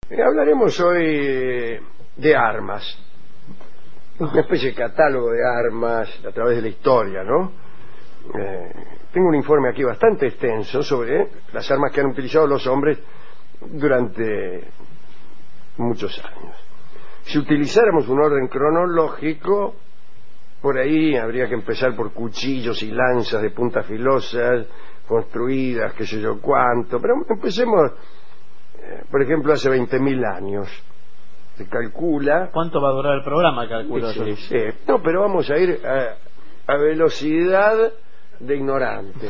Hablaremos hoy de armas, una especie de catálogo de armas a través de la historia, ¿no? Tengo un informe aquí bastante extenso sobre las armas que han utilizado los hombres durante muchos años. Si utilizáramos un orden cronológico, por ahí habría que empezar por cuchillos y lanzas de puntas filosas, construidas, qué sé yo cuánto, pero empecemos, por ejemplo, hace 20.000 años. Se calcula... ¿Cuánto va a durar el programa, calculo? Sí. No, pero vamos a ir a velocidad de ignorante.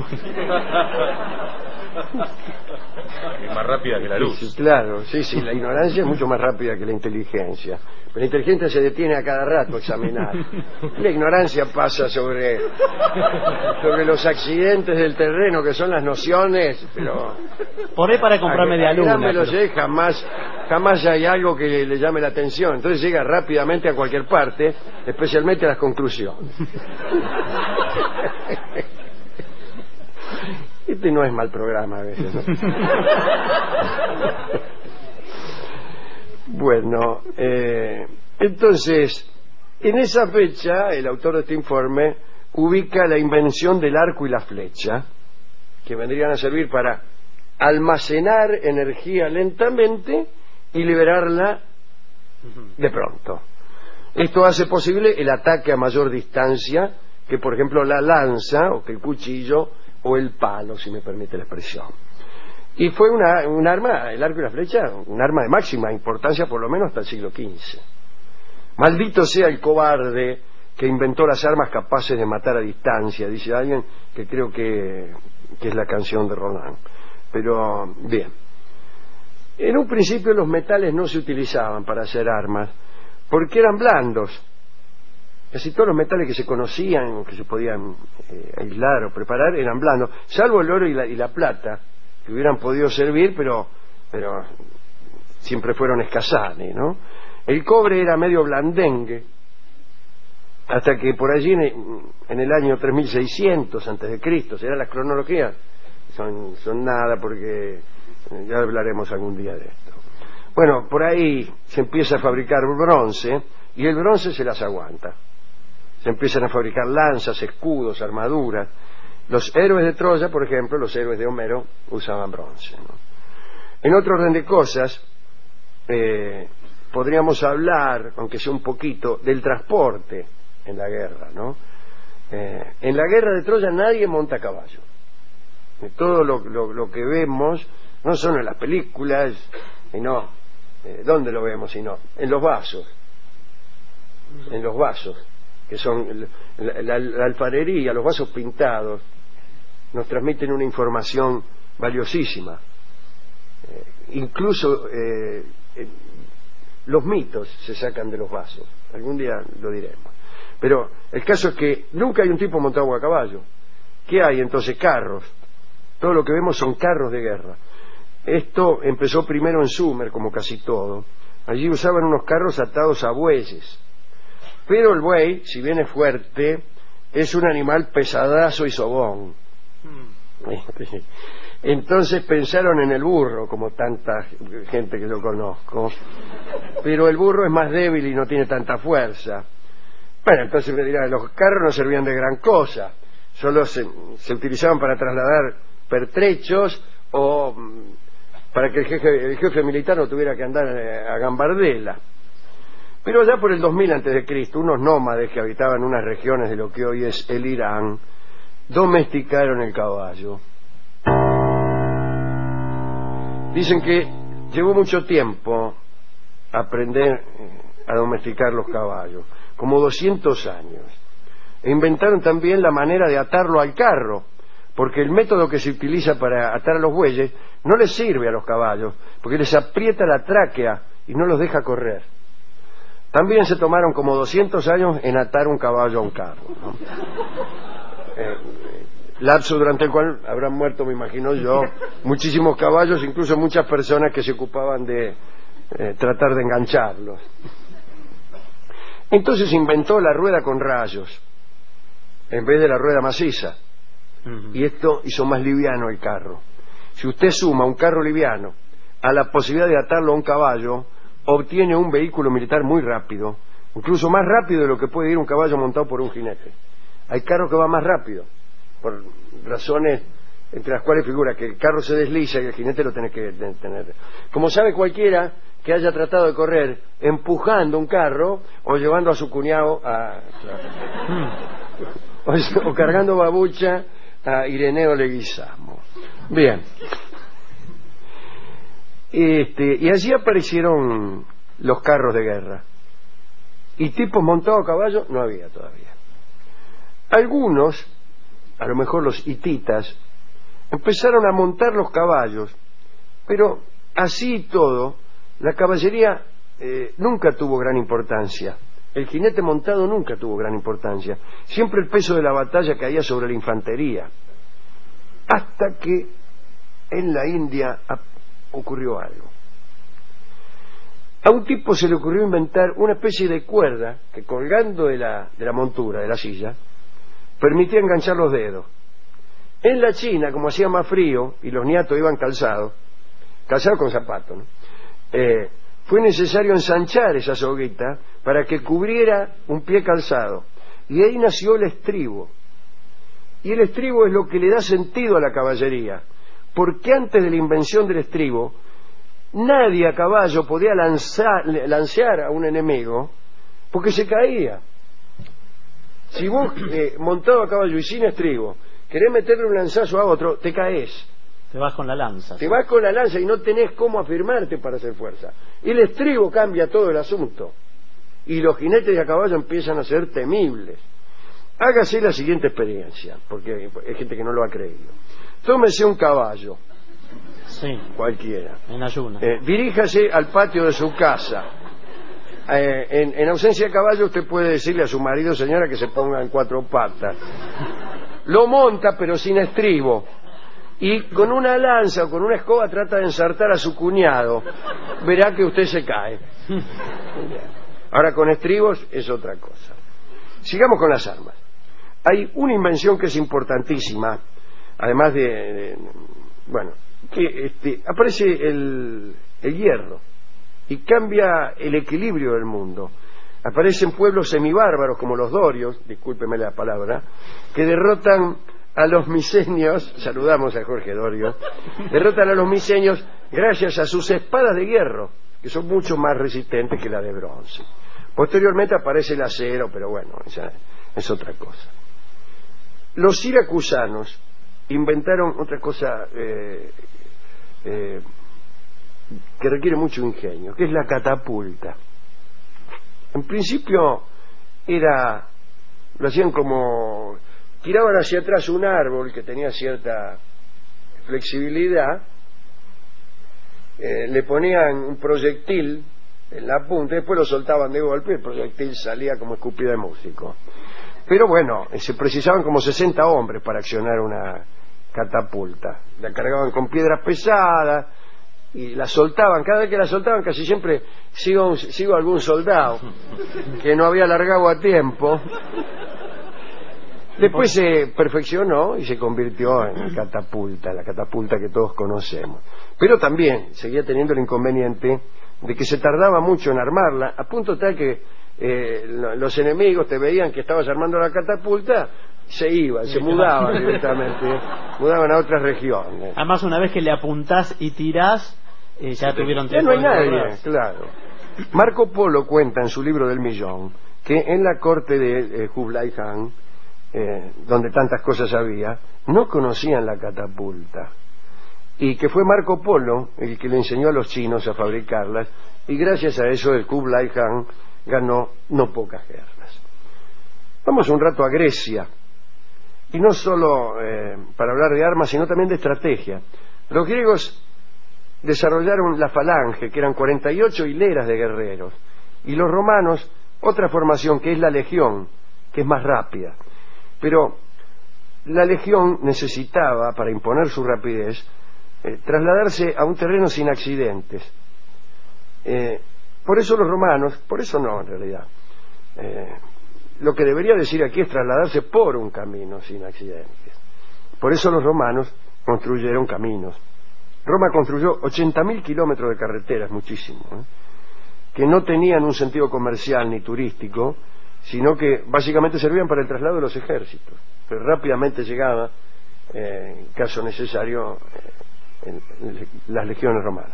Es más rápida que la luz. Sí, claro, sí, la ignorancia es mucho más rápida que la inteligencia. Pero la inteligencia se detiene a cada rato a examinar. La ignorancia pasa sobre los accidentes del terreno, que son las nociones, pero... Por ahí para comprar media luna. Jamás hay algo que le llame la atención. Entonces llega rápidamente a cualquier parte, especialmente a las conclusiones. Este no es mal programa a veces, ¿no? Bueno, entonces, en esa fecha, el autor de este informe ubica la invención del arco y la flecha, que vendrían a servir para almacenar energía lentamente y liberarla de pronto. Esto hace posible el ataque a mayor distancia que, por ejemplo, la lanza, o que el cuchillo, o el palo, si me permite la expresión. Y fue un arma, el arco y la flecha, un arma de máxima importancia por lo menos hasta el siglo XV. Maldito sea el cobarde que inventó las armas capaces de matar a distancia, dice alguien, que creo que es la canción de Roland. Pero, bien. En un principio los metales no se utilizaban para hacer armas, porque eran blandos. Casi todos los metales que se conocían, que se podían aislar o preparar, eran blandos, salvo el oro y la plata, que hubieran podido servir, pero siempre fueron escasanes, ¿no? El cobre era medio blandengue, hasta que por allí en el año 3600 antes de Cristo, será la cronología, son nada, porque ya hablaremos algún día de esto. Bueno, por ahí se empieza a fabricar bronce, y el bronce se las aguanta. Se empiezan a fabricar lanzas, escudos, armaduras. Los héroes de Troya, por ejemplo, los héroes de Homero, usaban bronce, ¿no? En otro orden de cosas, podríamos hablar, aunque sea un poquito, del transporte en la guerra, ¿no? En la guerra de Troya nadie monta a caballo. Todo lo que vemos, no solo en las películas, sino, ¿dónde lo vemos? Sino en los vasos. En los vasos, que son la alfarería, los vasos pintados, nos transmiten una información valiosísima. Incluso los mitos se sacan de los vasos. Algún día lo diremos. Pero el caso es que nunca hay un tipo montado a caballo. ¿Qué hay entonces? Carros. Todo lo que vemos son carros de guerra. Esto empezó primero en Sumer, como casi todo. Allí usaban unos carros atados a bueyes. Pero el buey, si bien es fuerte, es un animal pesadazo y sobón. Entonces pensaron en el burro, como tanta gente que yo conozco. Pero el burro es más débil y no tiene tanta fuerza. Bueno, entonces me dirán, los carros no servían de gran cosa. Solo se utilizaban para trasladar pertrechos o para que el jefe militar no tuviera que andar a gambardela. Pero ya por el 2000 a.C., unos nómades que habitaban unas regiones de lo que hoy es el Irán, domesticaron el caballo. Dicen que llevó mucho tiempo aprender a domesticar los caballos, como 200 años. E inventaron también la manera de atarlo al carro, porque el método que se utiliza para atar a los bueyes no les sirve a los caballos, porque les aprieta la tráquea y no los deja correr. También se tomaron como 200 años en atar un caballo a un carro, ¿no? Lapso durante el cual habrán muerto, me imagino yo, muchísimos caballos, incluso muchas personas que se ocupaban de tratar de engancharlos. Entonces se inventó la rueda con rayos en vez de la rueda maciza, y esto hizo más liviano el carro. Si usted suma un carro liviano a la posibilidad de atarlo a un caballo, obtiene un vehículo militar muy rápido, incluso más rápido de lo que puede ir un caballo montado por un jinete. Hay carros que van más rápido, por razones entre las cuales figura que el carro se desliza y el jinete lo tiene que tener. Como sabe cualquiera que haya tratado de correr empujando un carro o llevando a su cuñado o cargando babucha a Ireneo Leguizamo. Bien. Y allí aparecieron los carros de guerra. Y tipos montados a caballo no había todavía. Algunos, a lo mejor los hititas, empezaron a montar los caballos, pero así y todo, la caballería nunca tuvo gran importancia. El jinete montado nunca tuvo gran importancia. Siempre el peso de la batalla caía sobre la infantería. Hasta que en la India ocurrió algo. A un tipo se le ocurrió inventar una especie de cuerda que, colgando de la montura, de la silla, permitía enganchar los dedos. En la China, como hacía más frío y los niatos iban calzados con zapatos, ¿no? Fue necesario ensanchar esa soguita para que cubriera un pie calzado. Y ahí nació el estribo. Y el estribo es lo que le da sentido a la caballería, porque antes de la invención del estribo, nadie a caballo podía lancear a un enemigo, porque se caía. Si vos, montado a caballo y sin estribo, querés meterle un lanzazo a otro, te caes. Te vas con la lanza. Te vas con la lanza y no tenés cómo afirmarte para hacer fuerza. Y el estribo cambia todo el asunto. Y los jinetes de a caballo empiezan a ser temibles. Hágase la siguiente experiencia, porque hay gente que no lo ha creído. Tómese un caballo. Sí. Cualquiera. En ayunas. Diríjase al patio de su casa. En ausencia de caballo, usted puede decirle a su marido, señora, que se ponga en cuatro patas. Lo monta, pero sin estribo. Y con una lanza o con una escoba trata de ensartar a su cuñado. Verá que usted se cae. Ahora, con estribos es otra cosa. Sigamos con las armas. Hay una invención que es importantísima, además bueno, que aparece el hierro y cambia el equilibrio del mundo. Aparecen pueblos semibárbaros como los dorios, discúlpeme la palabra, que derrotan a los miceños, saludamos a Jorge Dorio, derrotan a los miceños gracias a sus espadas de hierro, que son mucho más resistentes que las de bronce. Posteriormente aparece el acero, pero bueno, esa es otra cosa. Los siracusanos inventaron otra cosa que requiere mucho ingenio, que es la catapulta. En principio lo hacían como tiraban hacia atrás un árbol que tenía cierta flexibilidad, le ponían un proyectil en la punta y después lo soltaban de golpe y el proyectil salía como escupida de músico. Pero bueno, se precisaban como 60 hombres para accionar una catapulta. La cargaban con piedras pesadas y la soltaban. Cada vez que la soltaban, casi siempre sigo algún soldado que no había largado a tiempo. Después se perfeccionó y se convirtió en catapulta, la catapulta que todos conocemos. Pero también seguía teniendo el inconveniente de que se tardaba mucho en armarla, a punto tal que los enemigos te veían que estabas armando la catapulta, se iban, se mudaban directamente, mudaban a otras regiones. Además, una vez que le apuntás y tirás, ya tuvieron tiempo. Ya no hay nadie, claro. Marco Polo cuenta en su libro del millón que en la corte de Kublai Khan, donde tantas cosas había, no conocían la catapulta, y que fue Marco Polo el que le enseñó a los chinos a fabricarlas, y gracias a eso el Kublai Khan ganó no pocas guerras. Vamos un rato a Grecia, y no solo para hablar de armas, sino también de estrategia. Los griegos desarrollaron la falange, que eran 48 hileras de guerreros, y los romanos otra formación, que es la legión, que es más rápida. Pero la legión necesitaba, para imponer su rapidez, trasladarse a un terreno sin accidentes. Por eso los romanos, por eso no en realidad, lo que debería decir aquí es trasladarse por un camino sin accidentes. Por eso los romanos construyeron caminos Roma construyó 80.000 kilómetros de carreteras, muchísimo, que no tenían un sentido comercial ni turístico, sino que básicamente servían para el traslado de los ejércitos. Pero rápidamente llegaba, en caso necesario, las legiones romanas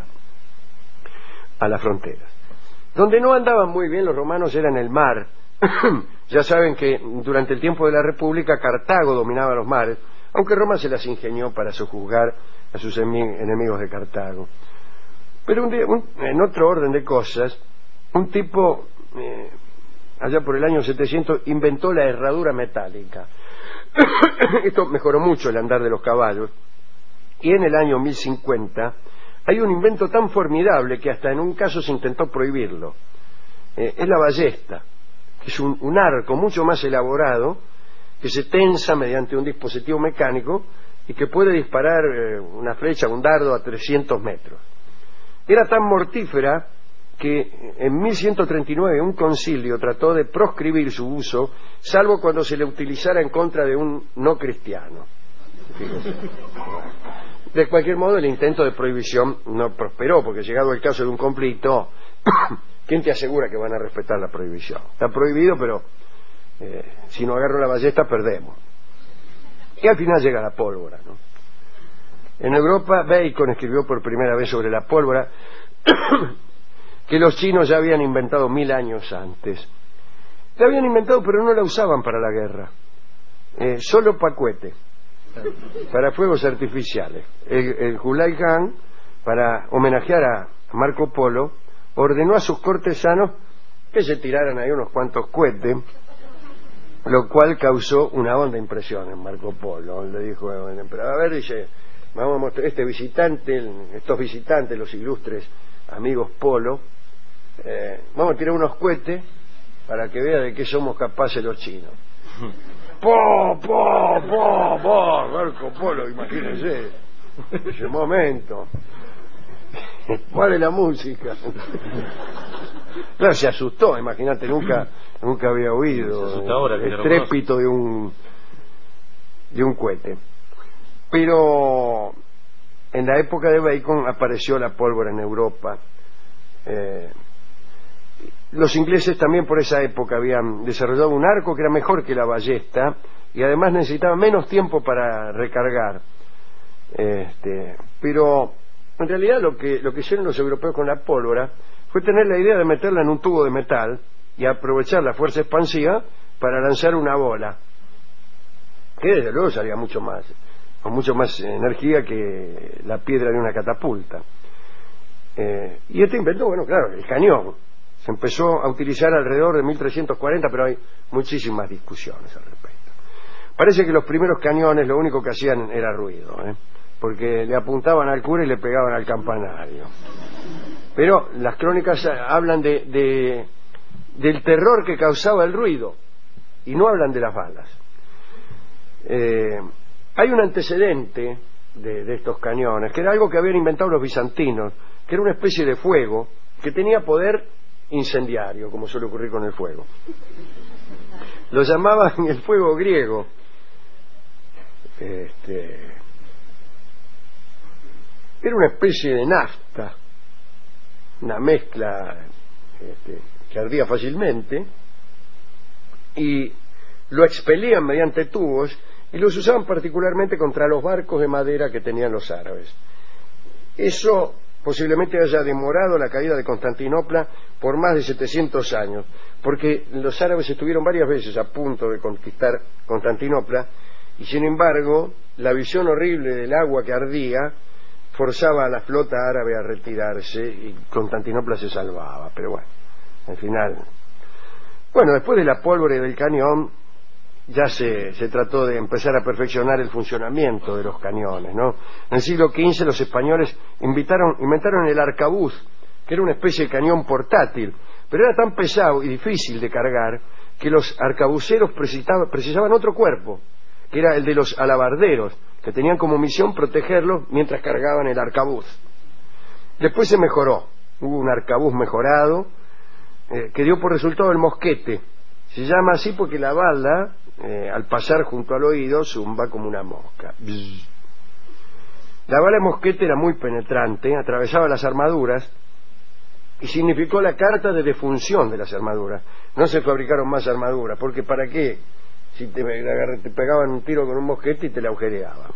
a las fronteras. Donde no andaban muy bien los romanos era en el mar. Ya saben que durante el tiempo de la República Cartago dominaba los mares, aunque Roma se las ingenió para sojuzgar a sus enemigos de Cartago. Pero un día, en otro orden de cosas, un tipo, allá por el año 700, inventó la herradura metálica. Esto mejoró mucho el andar de los caballos, y en el año 1050 hay un invento tan formidable que hasta en un caso se intentó prohibirlo. Es la ballesta, que es un arco mucho más elaborado, que se tensa mediante un dispositivo mecánico y que puede disparar una flecha, un dardo a 300 metros. Era tan mortífera que en 1139 un concilio trató de proscribir su uso, salvo cuando se le utilizara en contra de un no cristiano. Fíjense. De cualquier modo, el intento de prohibición no prosperó, porque llegado el caso de un conflicto, ¿quién te asegura que van a respetar la prohibición? Está prohibido, pero si no agarro la ballesta, perdemos. Y al final llega la pólvora, ¿no? En Europa, Bacon escribió por primera vez sobre la pólvora que los chinos ya habían inventado 1000 años antes. La habían inventado, pero no la usaban para la guerra, solo para cohete, para fuegos artificiales. El Kublai Khan, para homenajear a Marco Polo, ordenó a sus cortesanos que se tiraran ahí unos cuantos cohetes, lo cual causó una honda impresión en Marco Polo. Le dijo el emperador, a ver, dice, vamos a mostrar estos visitantes, los ilustres amigos Polo, vamos a tirar unos cohetes para que vea de qué somos capaces los chinos. Marco Polo, imagínense ese momento. ¿Cuál es la música? Claro, se asustó, imagínate, nunca había oído el estrépito de un cohete. Pero en la época de Bacon apareció la pólvora en Europa. Los ingleses también por esa época habían desarrollado un arco que era mejor que la ballesta y además necesitaba menos tiempo para recargar. Pero en realidad lo que hicieron los europeos con la pólvora fue tener la idea de meterla en un tubo de metal y aprovechar la fuerza expansiva para lanzar una bola, que desde luego salía con mucho más energía que la piedra de una catapulta. Y este invento, bueno, claro, el cañón se empezó a utilizar alrededor de 1340, pero hay muchísimas discusiones al respecto. Parece que los primeros cañones lo único que hacían era ruido, porque le apuntaban al cura y le pegaban al campanario. Pero las crónicas hablan del terror que causaba el ruido y no hablan de las balas. Hay un antecedente de estos cañones, que era algo que habían inventado los bizantinos, que era una especie de fuego que tenía poder incendiario, como suele ocurrir con el fuego. Lo llamaban el fuego griego. Era una especie de nafta, una mezcla que ardía fácilmente, y lo expelían mediante tubos y los usaban particularmente contra los barcos de madera que tenían los árabes. Eso posiblemente haya demorado la caída de Constantinopla por más de 700 años, porque los árabes estuvieron varias veces a punto de conquistar Constantinopla y sin embargo la visión horrible del agua que ardía forzaba a la flota árabe a retirarse y Constantinopla se salvaba. Pero bueno, al final, después de la pólvora y del cañón ya se trató de empezar a perfeccionar el funcionamiento de los cañones, ¿no? En el siglo XV los españoles inventaron el arcabuz, que era una especie de cañón portátil, pero era tan pesado y difícil de cargar que los arcabuceros precisaban otro cuerpo, que era el de los alabarderos, que tenían como misión protegerlos mientras cargaban el arcabuz. Después se mejoró, hubo un arcabuz mejorado que dio por resultado el mosquete. Se llama así porque la bala, al pasar junto al oído, zumba como una mosca. La bala de mosquete era muy penetrante, atravesaba las armaduras y significó la carta de defunción de las armaduras. No se fabricaron más armaduras, porque ¿para qué? Si te pegaban un tiro con un mosquete y te la agujereaban.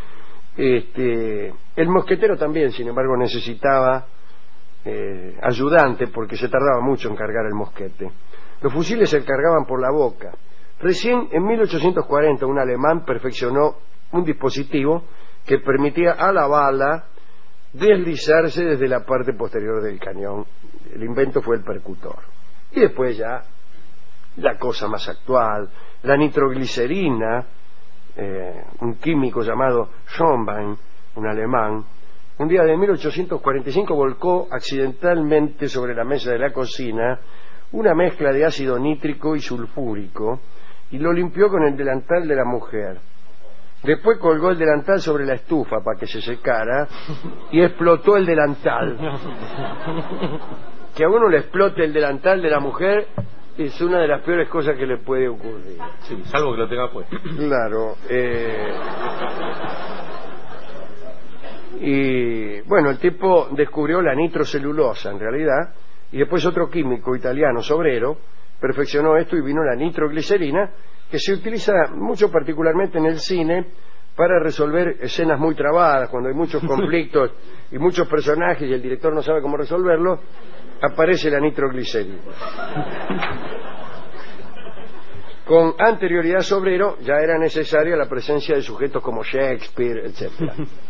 El mosquetero también, sin embargo, necesitaba ayudante, porque se tardaba mucho en cargar el mosquete. Los fusiles se cargaban por la boca. Recién en 1840 un alemán perfeccionó un dispositivo que permitía a la bala deslizarse desde la parte posterior del cañón. El invento fue el percutor. Y después ya la cosa más actual, la nitroglicerina, un químico llamado Schönbein, un alemán, un día de 1845 volcó accidentalmente sobre la mesa de la cocina una mezcla de ácido nítrico y sulfúrico y lo limpió con el delantal de la mujer. Después colgó el delantal sobre la estufa para que se secara y explotó el delantal. Que a uno le explote el delantal de la mujer es una de las peores cosas que le puede ocurrir. Sí, salvo que lo tenga puesto. Claro. Y bueno, el tipo descubrió la nitrocelulosa en realidad, y después otro químico italiano, Sobrero, perfeccionó esto y vino la nitroglicerina, que se utiliza mucho particularmente en el cine para resolver escenas muy trabadas, cuando hay muchos conflictos y muchos personajes y el director no sabe cómo resolverlo, aparece la nitroglicerina. Con anterioridad a Sobrero ya era necesaria la presencia de sujetos como Shakespeare, etcétera.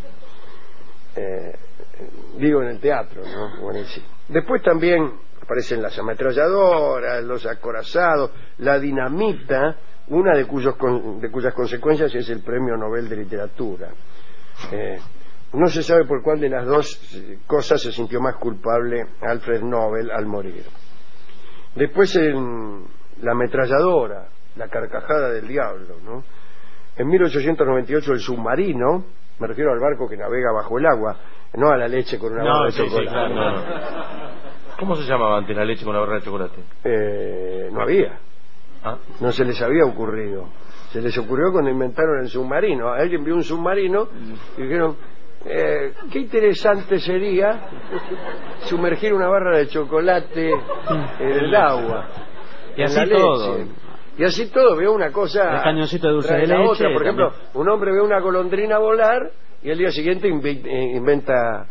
Digo, en el teatro, ¿no? Bueno, sí. Después también aparecen las ametralladoras, los acorazados, la dinamita, una de cuyas consecuencias es el Premio Nobel de Literatura. No se sabe por cuál de las dos cosas se sintió más culpable Alfred Nobel al morir. Después la ametralladora, la carcajada del diablo, ¿no? En 1898 el submarino, me refiero al barco que navega bajo el agua, no a la leche con una barra de chocolate. Sí, claro, no. ¿Cómo se llamaba antes la leche con la barra de chocolate? No había. ¿Ah? No se les había ocurrido. Se les ocurrió cuando inventaron el submarino. Alguien vio un submarino y dijeron, qué interesante sería sumergir una barra de chocolate en el agua. Y así todo. Y así todo, veo una cosa. El cañoncito de dulce de leche. Otra. Por ejemplo, un hombre ve una golondrina volar y al día siguiente inventa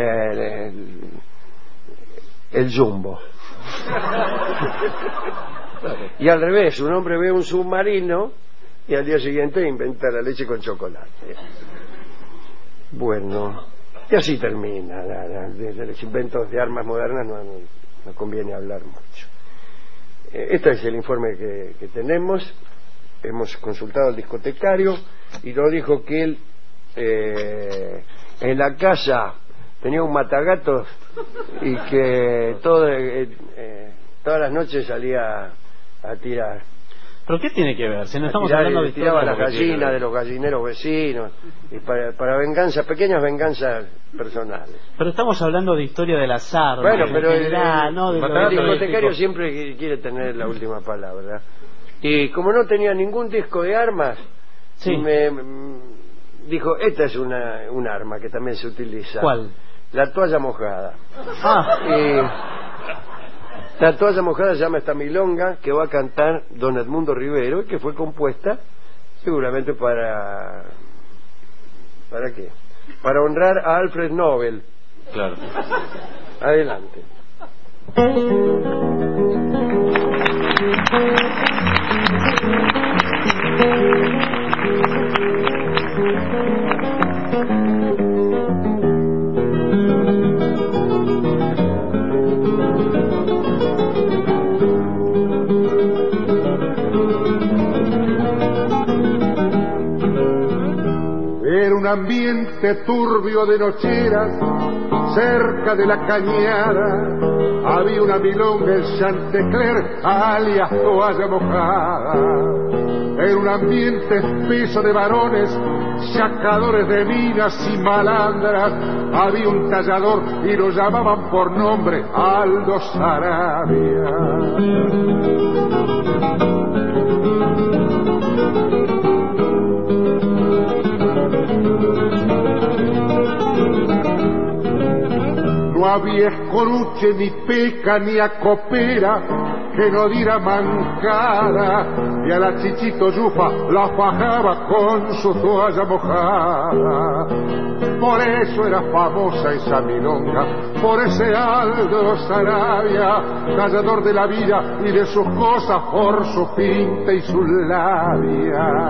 el jumbo. Y al revés, un hombre ve un submarino y al día siguiente inventa la leche con chocolate. Bueno, y así termina. De los inventos de armas modernas no conviene hablar mucho. Este es el informe que tenemos. Hemos consultado al discotecario y nos dijo que él en la casa tenía un matagatos y que todas las noches salía a tirar. ¿Pero qué tiene que ver? Si no estamos hablando de tiraba historia, las gallinas de los gallineros vecinos y para venganzas, pequeñas venganzas personales. Pero estamos hablando de historia del azar. Bueno, pero no de el discotecario siempre quiere tener la última palabra. Y como no tenía ningún disco de armas, sí, me dijo, esta es un arma que también se utiliza. ¿Cuál? La toalla mojada. La toalla mojada se llama esta milonga que va a cantar don Edmundo Rivero y que fue compuesta seguramente ¿para qué? Para honrar a Alfred Nobel. Claro. Adelante. Era un ambiente turbio de nocheras, cerca de la cañada había una milonga en Chantecler, alias toalla mojada. Era un ambiente espeso de varones, sacadores de minas y malandras. Había un tallador y lo llamaban por nombre Aldo Sarabia. había escoruche, ni peca, ni acopera que no diera mancada, y a la Chichito Yufa la fajaba con su toalla mojada. Por eso era famosa esa milonga, por ese Aldo Sarabia, callador de la vida y de sus cosas, por su pinta y su labia.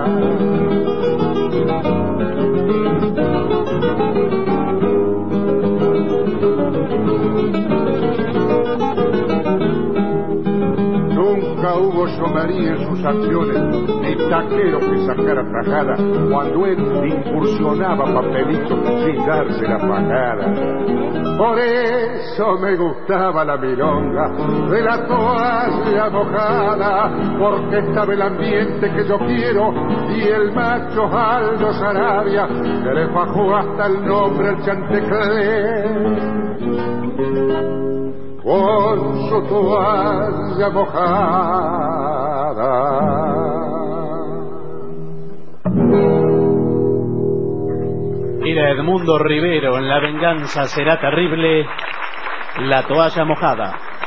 Nunca hubo chomería en sus acciones, ni taquero que sacara tajada, cuando él incursionaba papelitos sin darse la pagada. Por eso me gustaba la milonga de la toalla mojada, porque estaba el ambiente que yo quiero y el macho Aldo Sarabia, que le fajó hasta el nombre al Chantecler. Con su toalla mojada. Era Edmundo Rivero en La venganza será terrible, La toalla mojada.